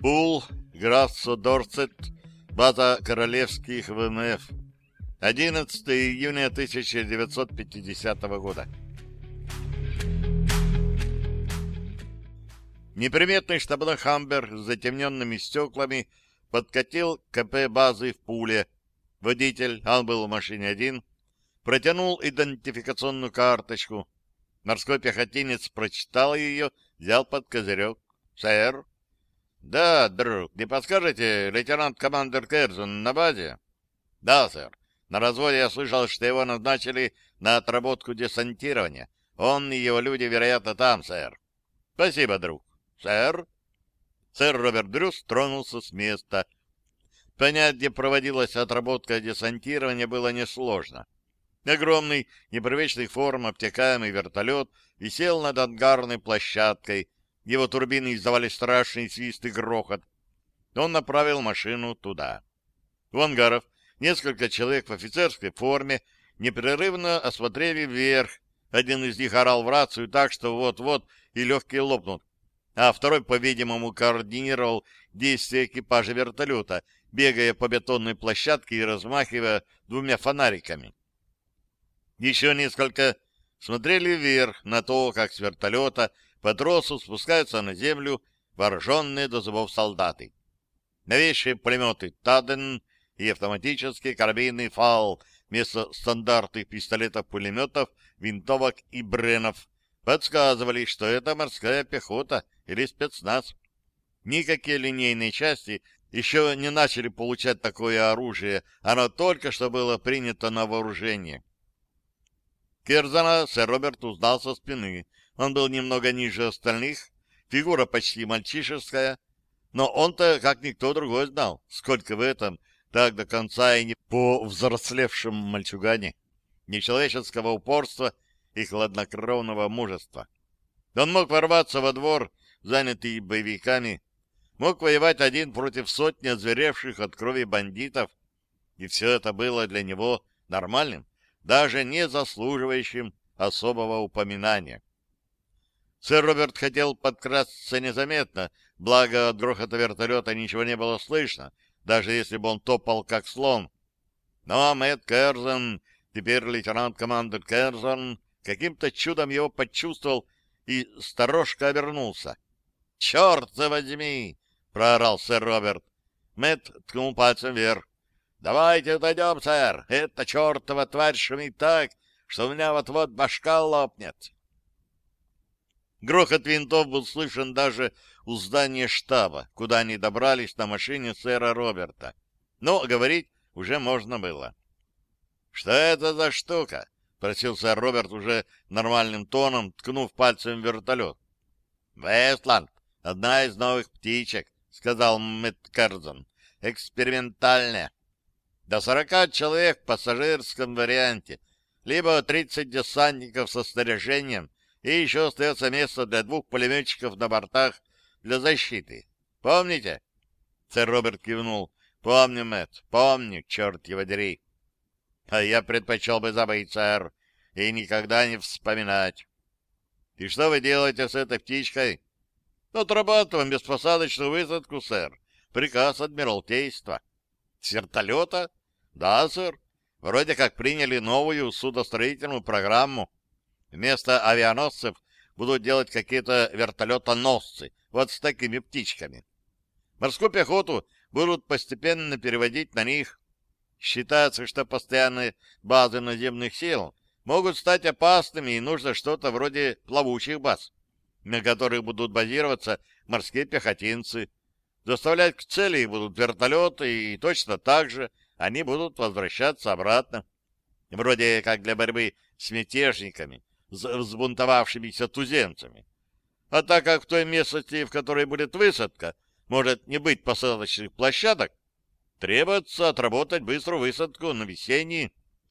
Пул, графство Дорсет, база королевских ВМФ. 11 июня 1950 года. Неприметный штабной «Хаммер» с затемненными стеклами подкатил к КП базы в Пуле. Водитель, он был в машине один, протянул идентификационную карточку. Морской пехотинец прочитал ее, взял под козырек. «Сэр?» «Да, друг, не подскажете, лейтенант-командер Керзон на базе?» «Да, сэр. На разводе я слышал, что его назначили на отработку десантирования. Он и его люди, вероятно, там, сэр». «Спасибо, друг». «Сэр?» Сэр Роберт Брюс тронулся с места. Понять, где проводилась отработка десантирования, было несложно. Огромный, непривычных форм обтекаемый вертолет висел над ангарной площадкой. Его турбины издавали страшный свист и грохот. Он направил машину туда. У ангаров несколько человек в офицерской форме непрерывно осмотрели вверх. Один из них орал в рацию так, что вот-вот и легкие лопнут. А второй, по-видимому, координировал действия экипажа вертолета, бегая по бетонной площадке и размахивая двумя фонариками. Еще несколько смотрели вверх на то, как с вертолета по тросу спускаются на землю вооруженные до зубов солдаты. Новейшие пулеметы «Таден» и автоматические карабины «Фал» вместо стандартных пистолетов-пулеметов, винтовок и бренов подсказывали, что это морская пехота или спецназ. Никакие линейные части еще не начали получать такое оружие, оно только что было принято на вооружение. Керзона сэр Роберт узнал со спины. Он был немного ниже остальных, фигура почти мальчишеская, но он-то, как никто другой, знал, сколько в этом, так до конца и не повзрослевшем мальчугане, нечеловеческого упорства и хладнокровного мужества. Он мог ворваться во двор, занятый боевиками, мог воевать один против сотни озверевших от крови бандитов, и все это было для него нормальным, даже не заслуживающим особого упоминания. Сэр Роберт хотел подкрасться незаметно, благо от грохота вертолета ничего не было слышно, даже если бы он топал как слон. Но Мэтт Керзон, теперь лейтенант-командер Керзон, каким-то чудом его почувствовал и сторожко обернулся. «Черт возьми!» — проорал сэр Роберт. Мэтт ткнул пальцем вверх. «Давайте отойдем, сэр! Эта чертова тварь шумит так, что у меня вот-вот башка лопнет!» Грохот винтов был слышен даже у здания штаба, куда они добрались на машине сэра Роберта. Но говорить уже можно было. «Что это за штука?» — спросил сэр Роберт уже нормальным тоном, ткнув пальцем в вертолет. «Вестланд, одна из новых птичек», — сказал Мэтт Керзон. «Экспериментальная. До 40 человек в пассажирском варианте, либо 30 десантников со снаряжением, и еще остается место для 2 пулеметчиков на бортах для защиты. Помните?» Сэр Роберт кивнул. «Помню, Мэтт, помню, черт его дери. А я предпочел бы забыть, сэр, и никогда не вспоминать. И что вы делаете с этой птичкой?» «Отрабатываем беспосадочную высадку, сэр. Приказ Адмиралтейства». «С вертолета?» «Да, сэр. Вроде как приняли новую судостроительную программу. Вместо авианосцев будут делать какие-то вертолетоносцы, вот с такими птичками. Морскую пехоту будут постепенно переводить на них. Считается, что постоянные базы наземных сил могут стать опасными, и нужно что-то вроде плавучих баз, на которых будут базироваться морские пехотинцы. Доставлять к цели их будут вертолеты, и точно так же они будут возвращаться обратно. Вроде как для борьбы с мятежниками, с взбунтовавшимися туземцами. А так как в той местности, в которой будет высадка, может не быть посадочных площадок, требуется отработать быструю высадку на весенней.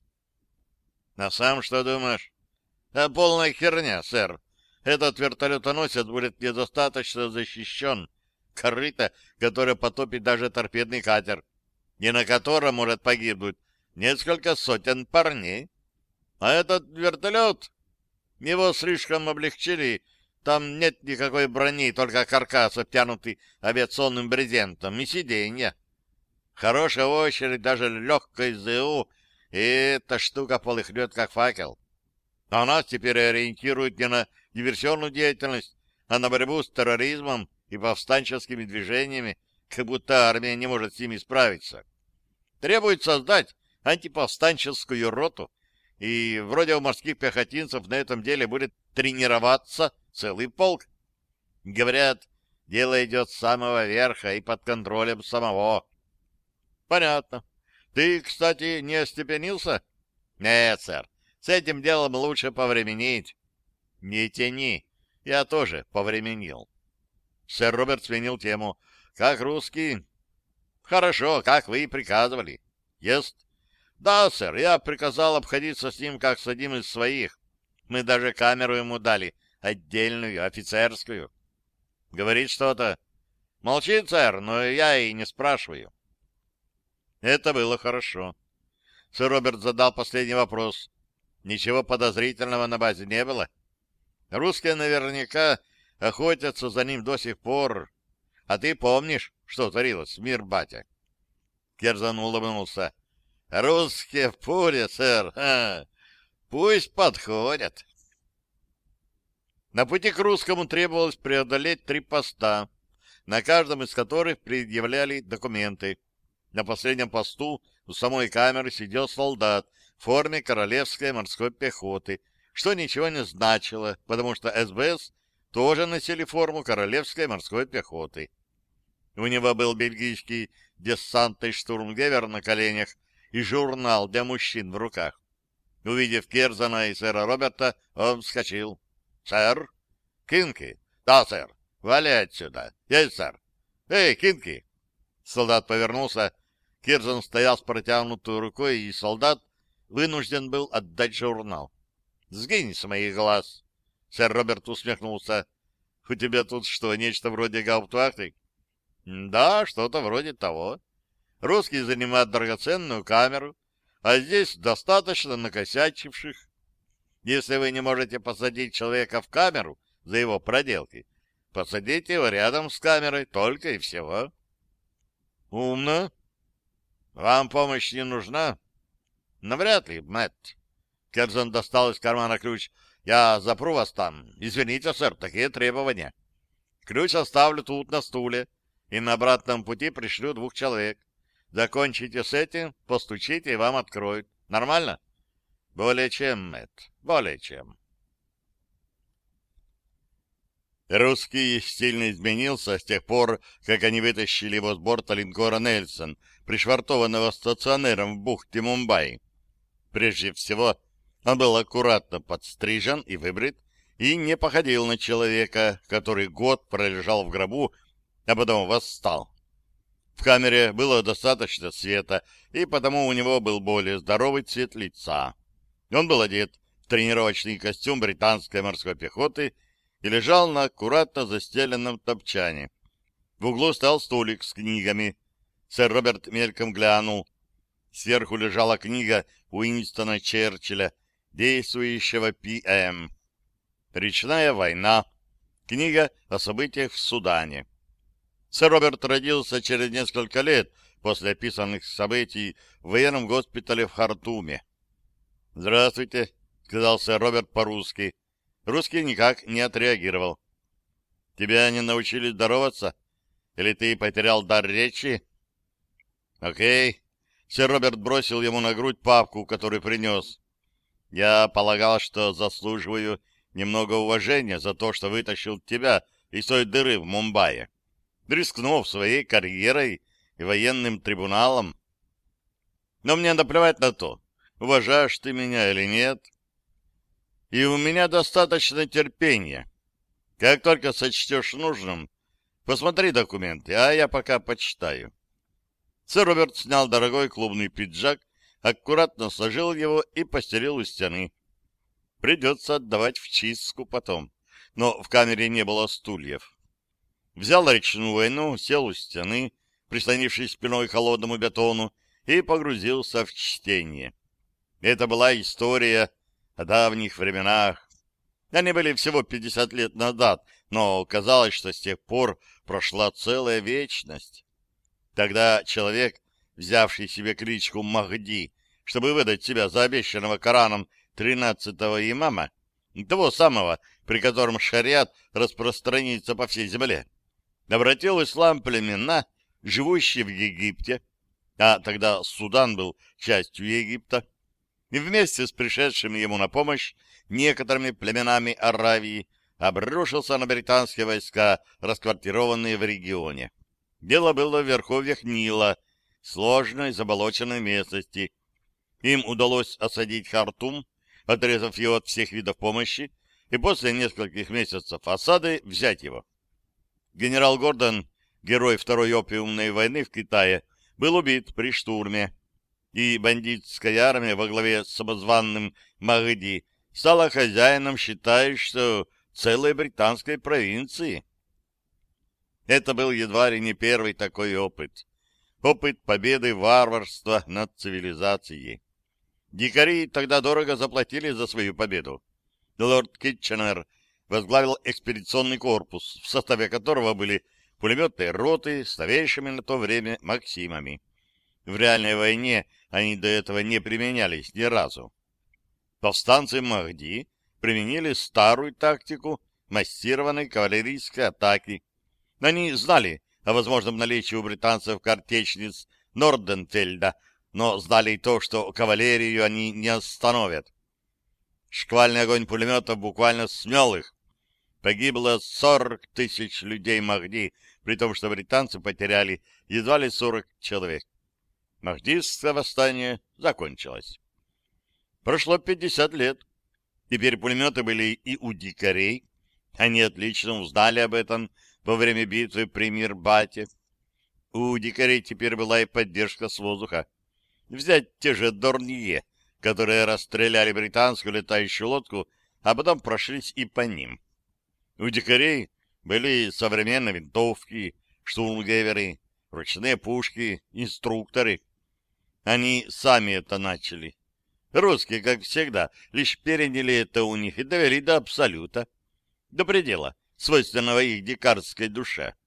А сам что думаешь? Полная херня, сэр. Этот вертолетоносец будет недостаточно защищен. Корыто, которое потопит даже торпедный катер, и на котором может погибнуть несколько сотен парней. А этот вертолет, его слишком облегчили Там нет никакой брони, только каркас, обтянутый авиационным брезентом, и сиденья. Хорошая очередь, даже легкой ЗУ, и эта штука полыхнет, как факел. А нас теперь ориентируют не на диверсионную деятельность, а на борьбу с терроризмом и повстанческими движениями, как будто армия не может с ними справиться. Требует создать антиповстанческую роту, и вроде у морских пехотинцев на этом деле будет тренироваться целый полк. Говорят, дело идет с самого верха и под контролем самого. Понятно. Ты, кстати, не остепенился? Нет, сэр. С этим делом лучше повременить. Не тяни. Я тоже повременил. Сэр Роберт сменил тему. Как русский? Хорошо, как вы и приказывали. Ест? Да, сэр, я приказал обходиться с ним, как с одним из своих. Мы даже камеру ему дали, отдельную, офицерскую. Говорит что-то. Молчит, сэр, но я и не спрашиваю. Это было хорошо. Сэр Роберт задал последний вопрос. Ничего подозрительного на базе не было? Русские наверняка охотятся за ним до сих пор. А ты помнишь, что творилось в Мирбате? Керзан улыбнулся. Русские пули, сэр. Пусть подходят. На пути к русскому требовалось преодолеть 3 поста, на каждом из которых предъявляли документы. На последнем посту у самой камеры сидел солдат в форме Королевской морской пехоты, что ничего не значило, потому что СБС тоже носили форму Королевской морской пехоты. У него был бельгийский десантный штурмгевер на коленях и журнал для мужчин в руках. Увидев Керзана и сэра Роберта, он вскочил. — Сэр? — Кинки? — Да, сэр. — Вали отсюда. — Есть, сэр. — Эй, Кинки! Солдат повернулся. Керзан стоял с протянутой рукой, и солдат вынужден был отдать журнал. — Сгинь с моих глаз. Сэр Роберт усмехнулся. — У тебя тут что, нечто вроде гауптвахты? — Да, что-то вроде того. Русские занимают драгоценную камеру, а здесь достаточно накосячивших. Если вы не можете посадить человека в камеру за его проделки, посадите его рядом с камерой, только и всего. — Умно. Вам помощь не нужна? — Навряд ли, Мэтт. Керзон достал из кармана ключ. — Я запру вас там. Извините, сэр, такие требования. Ключ оставлю тут на стуле, и на обратном пути пришлю 2 человек. Закончите с этим, постучите, и вам откроют. Нормально? — Более чем, Мэтт, более чем. Русский сильно изменился с тех пор, как они вытащили его с борта линкора «Нельсон», пришвартованного стационером в бухте Мумбаи. Прежде всего, он был аккуратно подстрижен и выбрит, и не походил на человека, который год пролежал в гробу, а потом восстал. В камере было достаточно света, и потому у него был более здоровый цвет лица. Он был одет в тренировочный костюм британской морской пехоты и лежал на аккуратно застеленном топчане. В углу стоял столик с книгами. Сэр Роберт мельком глянул. Сверху лежала книга Уинстона Черчилля, действующего ПМ. «Речная война». Книга о событиях в Судане. Сэр Роберт родился через несколько лет после описанных событий в военном госпитале в Хартуме. «Здравствуйте», — сказал сэр Роберт по-русски. Русский никак не отреагировал. «Тебя не научили здороваться? Или ты потерял дар речи?» «Окей». Сэр Роберт бросил ему на грудь папку, которую принес. «Я полагал, что заслуживаю немного уважения за то, что вытащил тебя из той дыры в Мумбаи, рискнув своей карьерой и военным трибуналом. Но мне наплевать на то, уважаешь ты меня или нет. И у меня достаточно терпения. Как только сочтешь нужным, посмотри документы, а я пока почитаю». Сэр Роберт снял дорогой клубный пиджак, аккуратно сложил его и постелил у стены. Придется отдавать в чистку потом, но в камере не было стульев. Взял речную войну, сел у стены, прислонившись спиной к холодному бетону, и погрузился в чтение. Это была история о давних временах. Они были всего 50 лет назад, но казалось, что с тех пор прошла целая вечность. Тогда человек, взявший себе кличку Махди, чтобы выдать себя за обещанного Кораном 13-го имама, того самого, при котором шариат распространится по всей земле, обратил в ислам племена, живущие в Египте, а тогда Судан был частью Египта, и вместе с пришедшими ему на помощь некоторыми племенами Аравии обрушился на британские войска, расквартированные в регионе. Дело было в верховьях Нила, сложной заболоченной местности. Им удалось осадить Хартум, отрезав его от всех видов помощи, и после нескольких месяцев осады взять его. Генерал Гордон, герой Второй опиумной войны в Китае, был убит при штурме, и бандитская армия во главе с самозванным Махди стала хозяином, считая, что целой британской провинции. Это был едва ли не первый такой опыт. Опыт победы варварства над цивилизацией. Дикари тогда дорого заплатили за свою победу. Лорд Китченер возглавил экспедиционный корпус, в составе которого были пулеметные роты с новейшими на то время «Максимами». В реальной войне они до этого не применялись ни разу. Повстанцы Махди применили старую тактику массированной кавалерийской атаки. Они знали о возможном наличии у британцев картечниц Норденфельда, но знали и то, что кавалерию они не остановят. Шквальный огонь пулеметов буквально смел их. Погибло 40 тысяч людей Махди, при том, что британцы потеряли едва ли 40 человек. Махдистское восстание закончилось. Прошло 50 лет. Теперь пулеметы были и у дикарей. Они отлично узнали об этом во время битвы при Мирбате. У дикарей теперь была и поддержка с воздуха. Взять те же Дорнье, которые расстреляли британскую летающую лодку, а потом прошлись и по ним. У дикарей были современные винтовки, штурмгеверы, ручные пушки, инструкторы. Они сами это начали. Русские, как всегда, лишь переняли это у них и довели до абсолюта, до предела, свойственного их дикарской душе.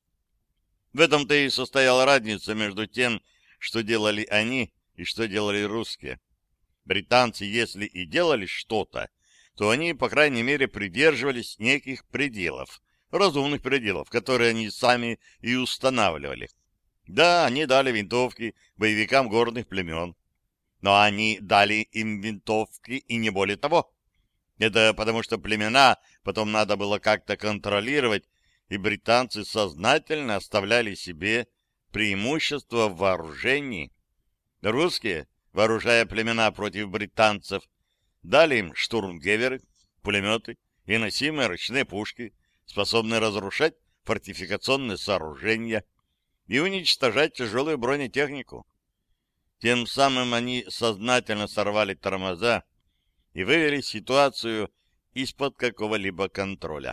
В этом-то и состояла разница между тем, что делали они и что делали русские. Британцы, если и делали что-то, то они, по крайней мере, придерживались неких пределов, разумных пределов, которые они сами и устанавливали. Да, они дали винтовки боевикам горных племен, но они дали им винтовки и не более того. Это потому, что племена потом надо было как-то контролировать, и британцы сознательно оставляли себе преимущество в вооружении. Русские, вооружая племена против британцев, дали им штурмгеверы, пулеметы и носимые ручные пушки, способные разрушать фортификационные сооружения и уничтожать тяжелую бронетехнику. Тем самым они сознательно сорвали тормоза и вывели ситуацию из-под какого-либо контроля.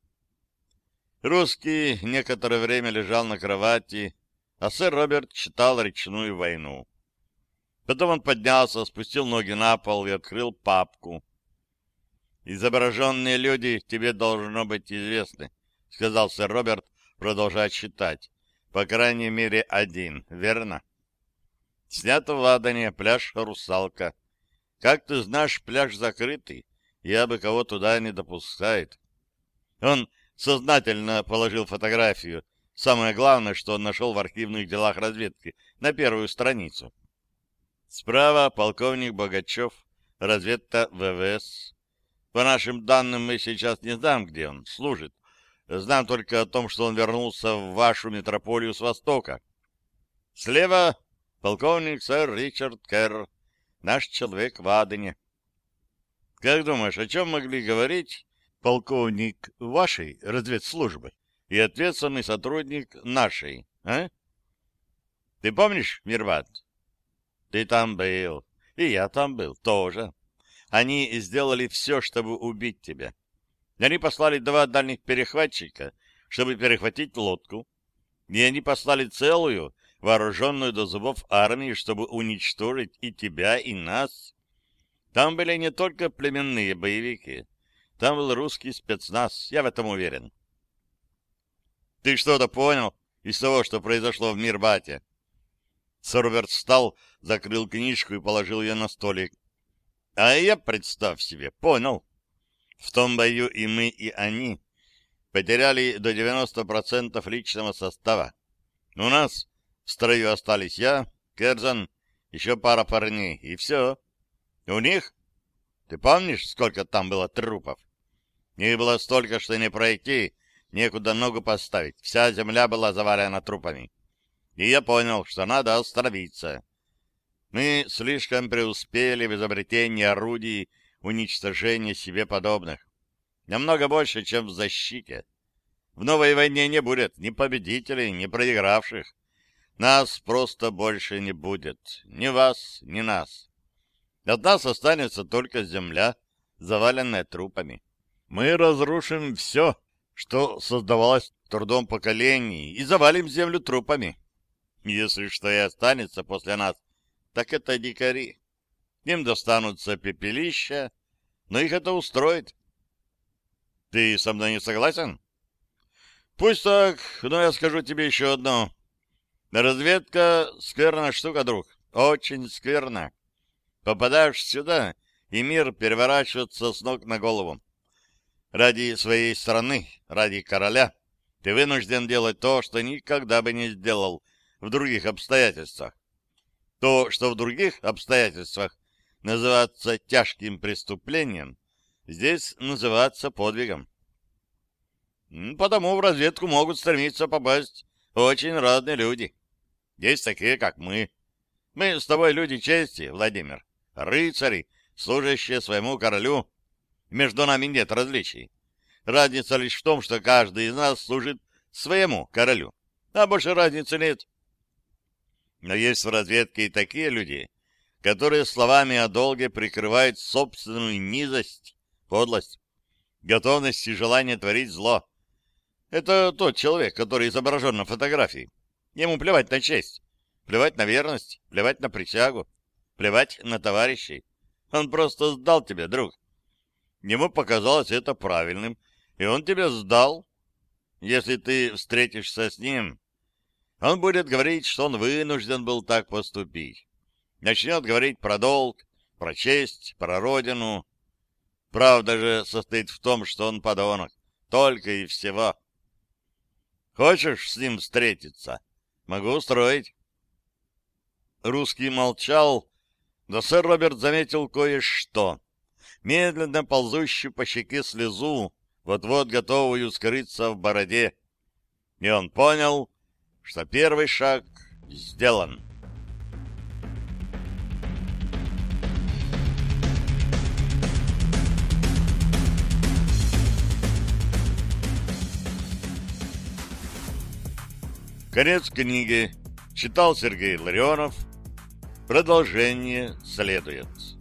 Русский некоторое время лежал на кровати, а сэр Роберт читал «Речную войну». Потом он поднялся, спустил ноги на пол и открыл папку. «Изображенные люди тебе должно быть известны», — сказал сэр Роберт, продолжая читать. «По крайней мере, один, верно?» «Снято в Ладане, пляж «Русалка». Как ты знаешь, пляж закрытый, я бы кого туда не допускает». Он сознательно положил фотографию, самое главное, что он нашел в архивных делах разведки, на первую страницу. Справа полковник Богачев, разведка ВВС. По нашим данным, мы сейчас не знаем, где он служит. Знаем только о том, что он вернулся в вашу метрополию с востока. Слева полковник сэр Ричард Керр, наш человек в Адене. Как думаешь, о чем могли говорить полковник вашей разведслужбы и ответственный сотрудник нашей, а? Ты помнишь, Мирбат? Ты там был, и я там был тоже. Они сделали все, чтобы убить тебя. Они послали 2 дальних перехватчика, чтобы перехватить лодку, и они послали целую, вооруженную до зубов армию, чтобы уничтожить и тебя, и нас. Там были не только племенные боевики. Там был русский спецназ, я в этом уверен. Ты что-то понял из того, что произошло в Мирбате? Роберт встал, закрыл книжку и положил ее на столик. А я, представь себе, понял. В том бою и мы, и они потеряли до 90% личного состава. У нас в строю остались я, Керзан, еще пара парней, и все. У них? Ты помнишь, сколько там было трупов? Их было столько, что не пройти, некуда ногу поставить. Вся земля была завалена трупами. И я понял, что надо остановиться. Мы слишком преуспели в изобретении орудий уничтожения себе подобных. Намного больше, чем в защите. В новой войне не будет ни победителей, ни проигравших. Нас просто больше не будет. Ни вас, ни нас. От нас останется только земля, заваленная трупами. Мы разрушим все, что создавалось трудом поколений, и завалим землю трупами. Если что и останется после нас, так это дикари. Им достанутся пепелища, но их это устроит. Ты со мной не согласен? Пусть так, но я скажу тебе еще одно. Разведка — скверная штука, друг. Очень скверная. Попадаешь сюда, и мир переворачивается с ног на голову. Ради своей страны, ради короля, ты вынужден делать то, что никогда бы не сделал в других обстоятельствах. То, что в других обстоятельствах называется тяжким преступлением, здесь называется подвигом. Потому в разведку могут стремиться попасть очень разные люди. Есть такие, как мы. Мы с тобой люди чести, Владимир, рыцари, служащие своему королю. Между нами нет различий. Разница лишь в том, что каждый из нас служит своему королю, а больше разницы нет. Но есть в разведке и такие люди, которые словами о долге прикрывают собственную низость, подлость, готовность и желание творить зло. Это тот человек, который изображен на фотографии. Ему плевать на честь, плевать на верность, плевать на присягу, плевать на товарищей. Он просто сдал тебя, друг. Ему показалось это правильным, и он тебя сдал. Если ты встретишься с ним, он будет говорить, что он вынужден был так поступить. Начнет говорить про долг, про честь, про родину. Правда же состоит в том, что он подонок. Только и всего. Хочешь с ним встретиться? Могу устроить. Русский молчал, но сэр Роберт заметил кое-что. Медленно ползущую по щеке слезу, вот-вот готовую скрыться в бороде. И он понял, что первый шаг сделан. Конец книги. Читал Сергей Ларионов. Продолжение следует.